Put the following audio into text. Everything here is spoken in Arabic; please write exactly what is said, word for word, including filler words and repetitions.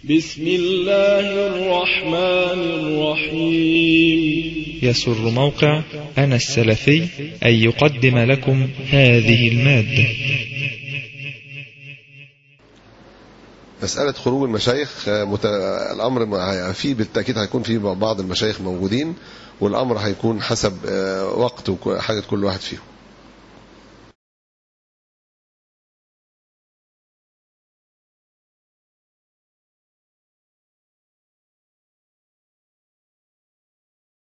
بسم الله الرحمن الرحيم. يسر موقع أنا السلفي أن يقدم لكم هذه المادة. مسألة خروج المشايخ مت... الأمر فيه بالتأكيد هيكون فيه بعض المشايخ موجودين، والأمر هيكون حسب وقت وحاجة كل واحد فيهم.